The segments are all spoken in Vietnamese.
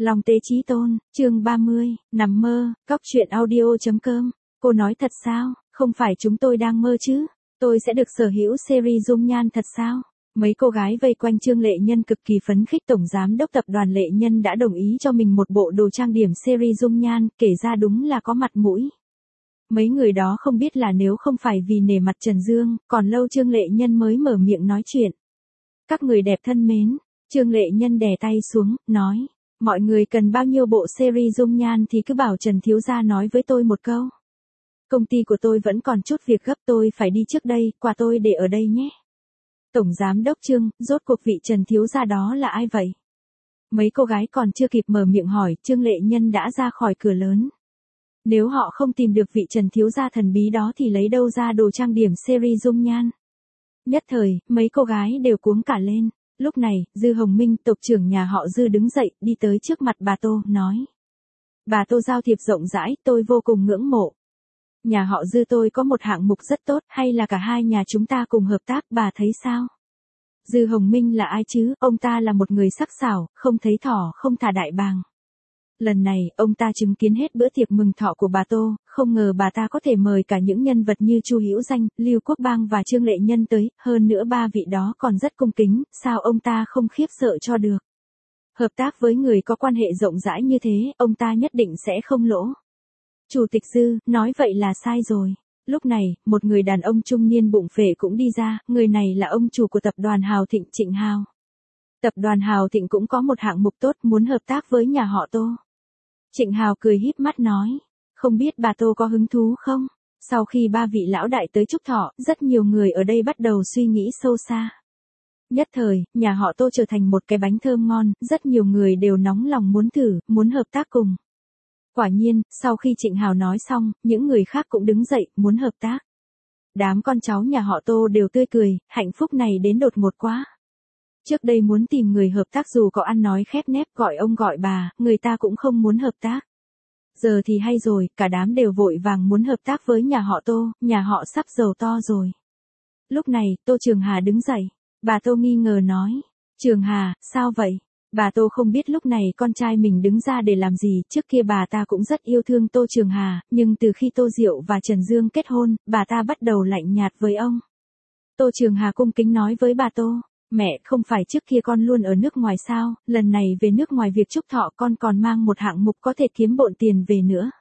Long Tế Chí Tôn, chương 30, nằm mơ, Cóc truyện audio.com. Cô nói thật sao, không phải chúng tôi đang mơ chứ, tôi sẽ được sở hữu series dung nhan thật sao? Mấy cô gái vây quanh Trương Lệ Nhân cực kỳ phấn khích. Tổng giám đốc tập đoàn Lệ Nhân đã đồng ý cho mình một bộ đồ trang điểm series dung nhan, kể ra đúng là có mặt mũi. Mấy người đó không biết là nếu không phải vì nể mặt Trần Dương, còn lâu Trương Lệ Nhân mới mở miệng nói chuyện. Các người đẹp thân mến, Trương Lệ Nhân đè tay xuống, nói, mọi người cần bao nhiêu bộ series dung nhan thì cứ bảo Trần thiếu gia nói với tôi một câu. Công ty của tôi vẫn còn chút việc gấp, tôi phải đi trước đây, quà tôi để ở đây nhé. Tổng giám đốc Trương, rốt cuộc vị Trần thiếu gia đó là ai vậy? Mấy cô gái còn chưa kịp mở miệng hỏi, Trương Lệ Nhân đã ra khỏi cửa lớn. Nếu họ không tìm được vị Trần thiếu gia thần bí đó thì lấy đâu ra đồ trang điểm series dung nhan? Nhất thời, mấy cô gái đều cuống cả lên. Lúc này, Dư Hồng Minh, tộc trưởng nhà họ Dư đứng dậy, đi tới trước mặt bà Tô, nói. Bà Tô giao thiệp rộng rãi, tôi vô cùng ngưỡng mộ. Nhà họ Dư tôi có một hạng mục rất tốt, hay là cả hai nhà chúng ta cùng hợp tác, bà thấy sao? Dư Hồng Minh là ai chứ, ông ta là một người sắc sảo, không thấy thỏ không thả đại bàng. Lần này, ông ta chứng kiến hết bữa tiệc mừng thọ của bà Tô, không ngờ bà ta có thể mời cả những nhân vật như Chu Hữu Danh, Lưu Quốc Bang và Trương Lệ Nhân tới, hơn nữa ba vị đó còn rất cung kính, sao ông ta không khiếp sợ cho được. Hợp tác với người có quan hệ rộng rãi như thế, ông ta nhất định sẽ không lỗ. Chủ tịch Dư, nói vậy là sai rồi. Lúc này, một người đàn ông trung niên bụng phệ cũng đi ra, người này là ông chủ của tập đoàn Hào Thịnh, Trịnh Hào. Tập đoàn Hào Thịnh cũng có một hạng mục tốt, muốn hợp tác với nhà họ Tô. Trịnh Hào cười híp mắt nói, không biết bà Tô có hứng thú không? Sau khi ba vị lão đại tới chúc thọ, rất nhiều người ở đây bắt đầu suy nghĩ sâu xa. Nhất thời, nhà họ Tô trở thành một cái bánh thơm ngon, rất nhiều người đều nóng lòng muốn thử, muốn hợp tác cùng. Quả nhiên, sau khi Trịnh Hào nói xong, những người khác cũng đứng dậy, muốn hợp tác. Đám con cháu nhà họ Tô đều tươi cười, hạnh phúc này đến đột ngột quá. Trước đây muốn tìm người hợp tác dù có ăn nói khép nép gọi ông gọi bà, người ta cũng không muốn hợp tác. Giờ thì hay rồi, cả đám đều vội vàng muốn hợp tác với nhà họ Tô, nhà họ sắp giàu to rồi. Lúc này, Tô Trường Hà đứng dậy. Bà Tô nghi ngờ nói, Trường Hà, sao vậy? Bà Tô không biết lúc này con trai mình đứng ra để làm gì, trước kia bà ta cũng rất yêu thương Tô Trường Hà, nhưng từ khi Tô Diệu và Trần Dương kết hôn, bà ta bắt đầu lạnh nhạt với ông. Tô Trường Hà cung kính nói với bà Tô, mẹ, không phải trước kia con luôn ở nước ngoài sao, lần này về nước ngoài việc chúc thọ con còn mang một hạng mục có thể kiếm bộn tiền về nữa.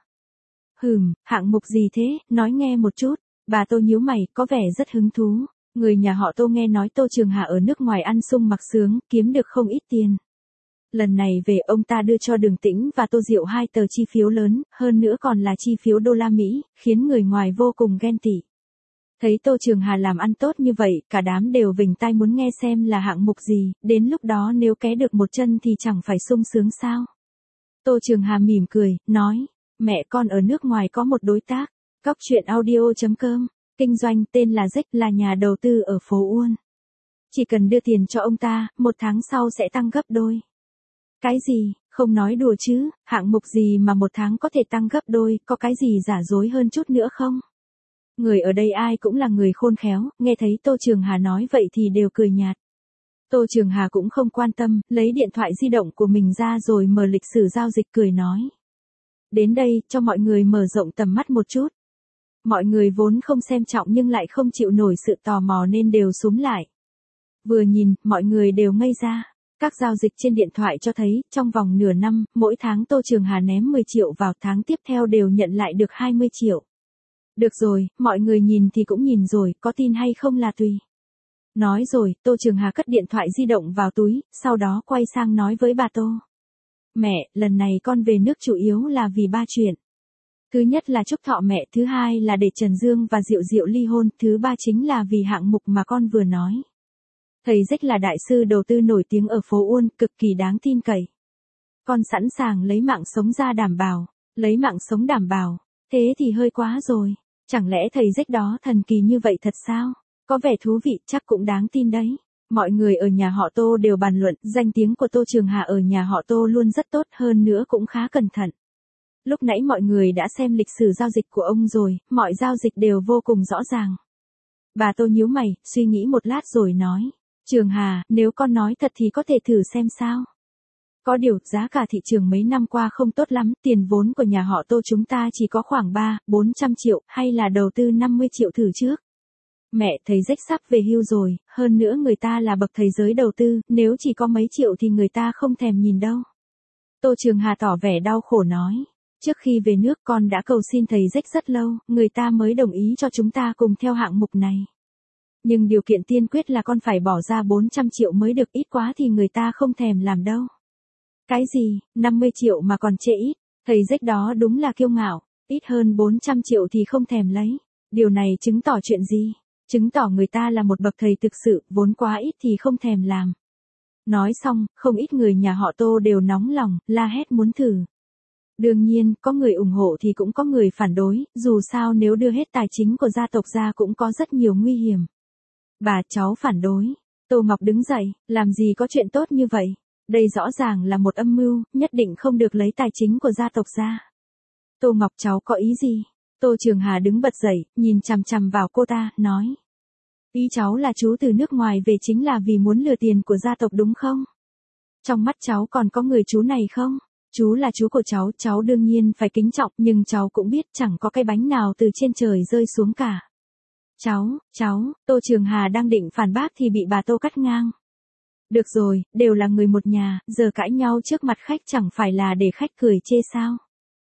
Hạng mục gì thế, nói nghe một chút. Bà Tô nhíu mày, có vẻ rất hứng thú. Người nhà họ Tô nghe nói Tô Trường Hà ở nước ngoài ăn sung mặc sướng, kiếm được không ít tiền. Lần này về ông ta đưa cho Đường Tĩnh và Tô Diệu 2 tờ chi phiếu lớn, hơn nữa còn là chi phiếu đô la Mỹ, khiến người ngoài vô cùng ghen tị. Thấy Tô Trường Hà làm ăn tốt như vậy, cả đám đều vểnh tai muốn nghe xem là hạng mục gì, đến lúc đó nếu ké được một chân thì chẳng phải sung sướng sao. Tô Trường Hà mỉm cười, nói, mẹ con ở nước ngoài có một đối tác, Cóc truyện audio.com, kinh doanh tên là Jack, là nhà đầu tư ở phố Uôn. Chỉ cần đưa tiền cho ông ta, một tháng sau sẽ tăng gấp đôi. Cái gì, không nói đùa chứ, hạng mục gì mà một tháng có thể tăng gấp đôi, có cái gì giả dối hơn chút nữa không? Người ở đây ai cũng là người khôn khéo, nghe thấy Tô Trường Hà nói vậy thì đều cười nhạt. Tô Trường Hà cũng không quan tâm, lấy điện thoại di động của mình ra rồi mở lịch sử giao dịch cười nói. Đến đây, cho mọi người mở rộng tầm mắt một chút. Mọi người vốn không xem trọng nhưng lại không chịu nổi sự tò mò nên đều xúm lại. Vừa nhìn, mọi người đều ngây ra. Các giao dịch trên điện thoại cho thấy, trong vòng nửa năm, mỗi tháng Tô Trường Hà ném 10 triệu vào, tháng tiếp theo đều nhận lại được 20 triệu. Được rồi, mọi người nhìn thì cũng nhìn rồi, có tin hay không là tùy. Nói rồi, Tô Trường Hà cất điện thoại di động vào túi, sau đó quay sang nói với bà Tô. Mẹ, lần này con về nước chủ yếu là vì 3 chuyện. Thứ nhất là chúc thọ mẹ, thứ hai là để Trần Dương và Diệu Diệu ly hôn, thứ ba chính là vì hạng mục mà con vừa nói. Thầy Jack là đại sư đầu tư nổi tiếng ở phố Uôn, cực kỳ đáng tin cậy. Con sẵn sàng lấy mạng sống ra đảm bảo. Lấy mạng sống đảm bảo, thế thì hơi quá rồi. Chẳng lẽ thầy Jack đó thần kỳ như vậy thật sao? Có vẻ thú vị, chắc cũng đáng tin đấy. Mọi người ở nhà họ Tô đều bàn luận, danh tiếng của Tô Trường Hà ở nhà họ Tô luôn rất tốt, hơn nữa cũng khá cẩn thận. Lúc nãy mọi người đã xem lịch sử giao dịch của ông rồi, mọi giao dịch đều vô cùng rõ ràng. Bà Tô nhíu mày, suy nghĩ một lát rồi nói, Trường Hà, nếu con nói thật thì có thể thử xem sao. Có điều, giá cả thị trường mấy năm qua không tốt lắm, tiền vốn của nhà họ Tô chúng ta chỉ có khoảng 300-400 triệu, hay là đầu tư 50 triệu thử trước. Mẹ, thầy Rách sắp về hưu rồi, hơn nữa người ta là bậc thầy giới đầu tư, nếu chỉ có mấy triệu thì người ta không thèm nhìn đâu. Tô Trường Hà tỏ vẻ đau khổ nói. Trước khi về nước con đã cầu xin thầy Rách rất lâu, người ta mới đồng ý cho chúng ta cùng theo hạng mục này. Nhưng điều kiện tiên quyết là con phải bỏ ra 400 triệu mới được, ít quá thì người ta không thèm làm đâu. Cái gì, 50 triệu mà còn chê ít, thầy Rách đó đúng là kiêu ngạo, ít hơn 400 triệu thì không thèm lấy. Điều này chứng tỏ chuyện gì? Chứng tỏ người ta là một bậc thầy thực sự, vốn quá ít thì không thèm làm. Nói xong, không ít người nhà họ Tô đều nóng lòng, la hét muốn thử. Đương nhiên, có người ủng hộ thì cũng có người phản đối, dù sao nếu đưa hết tài chính của gia tộc ra cũng có rất nhiều nguy hiểm. Bà cháu phản đối. Tô Ngọc đứng dậy, làm gì có chuyện tốt như vậy. Đây rõ ràng là một âm mưu, nhất định không được lấy tài chính của gia tộc ra. Tô Ngọc cháu có ý gì? Tô Trường Hà đứng bật dậy, nhìn chằm chằm vào cô ta, nói. Ý cháu là chú từ nước ngoài về chính là vì muốn lừa tiền của gia tộc đúng không? Trong mắt cháu còn có người chú này không? Chú là chú của cháu đương nhiên phải kính trọng, nhưng cháu cũng biết chẳng có cái bánh nào từ trên trời rơi xuống cả. Cháu, Tô Trường Hà đang định phản bác thì bị bà Tô cắt ngang. Được rồi, đều là người một nhà, giờ cãi nhau trước mặt khách chẳng phải là để khách cười chê sao?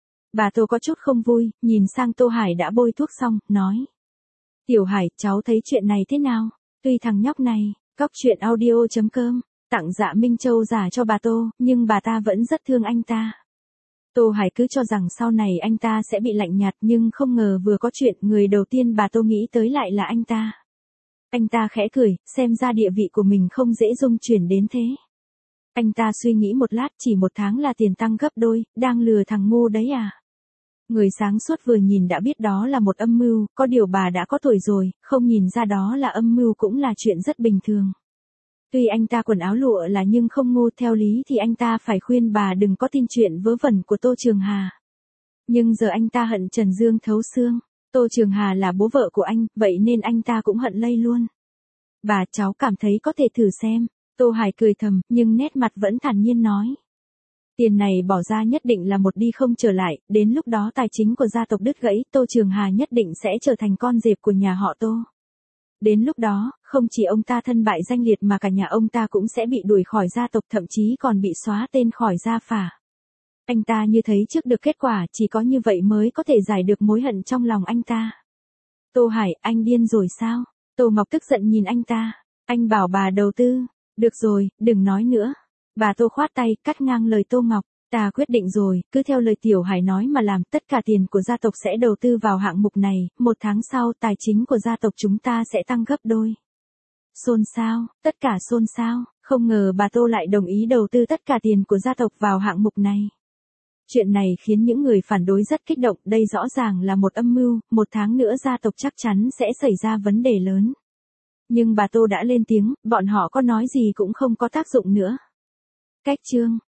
Bà Tô có chút không vui, nhìn sang Tô Hải đã bôi thuốc xong, nói. Tiểu Hải, cháu thấy chuyện này thế nào? Tuy thằng nhóc này, cóc chuyện audio.com, tặng Dạ Minh Châu giả cho bà Tô, nhưng bà ta vẫn rất thương anh ta. Tô Hải cứ cho rằng sau này anh ta sẽ bị lạnh nhạt, nhưng không ngờ vừa có chuyện, người đầu tiên bà Tô nghĩ tới lại là anh ta. Anh ta khẽ cười, xem ra địa vị của mình không dễ dung chuyển đến thế. Anh ta suy nghĩ một lát, chỉ 1 tháng là tiền tăng gấp đôi, đang lừa thằng ngu đấy à? Người sáng suốt vừa nhìn đã biết đó là một âm mưu, có điều bà đã có tuổi rồi, không nhìn ra đó là âm mưu cũng là chuyện rất bình thường. Tuy anh ta quần áo lụa là nhưng không ngu, theo lý thì anh ta phải khuyên bà đừng có tin chuyện vớ vẩn của Tô Trường Hà. Nhưng giờ anh ta hận Trần Dương thấu xương. Tô Trường Hà là bố vợ của anh, vậy nên anh ta cũng hận lây luôn. Bà cháu cảm thấy có thể thử xem. Tô Hải cười thầm, nhưng nét mặt vẫn thản nhiên nói. Tiền này bỏ ra nhất định là một đi không trở lại, đến lúc đó tài chính của gia tộc đứt gãy, Tô Trường Hà nhất định sẽ trở thành con rệp của nhà họ Tô. Đến lúc đó, không chỉ ông ta thân bại danh liệt mà cả nhà ông ta cũng sẽ bị đuổi khỏi gia tộc, thậm chí còn bị xóa tên khỏi gia phả. Anh ta như thấy trước được kết quả, chỉ có như vậy mới có thể giải được mối hận trong lòng anh ta. Tô Hải, anh điên rồi sao? Tô Ngọc tức giận nhìn anh ta. Anh bảo bà đầu tư. Được rồi, đừng nói nữa. Bà Tô khoát tay, cắt ngang lời Tô Ngọc. Ta quyết định rồi, cứ theo lời Tiểu Hải nói mà làm, tất cả tiền của gia tộc sẽ đầu tư vào hạng mục này, 1 tháng sau tài chính của gia tộc chúng ta sẽ tăng gấp đôi. Xôn xao, tất cả xôn xao, không ngờ bà Tô lại đồng ý đầu tư tất cả tiền của gia tộc vào hạng mục này. Chuyện này khiến những người phản đối rất kích động, đây rõ ràng là một âm mưu, 1 tháng nữa gia tộc chắc chắn sẽ xảy ra vấn đề lớn. Nhưng bà Tô đã lên tiếng, bọn họ có nói gì cũng không có tác dụng nữa. Cách chương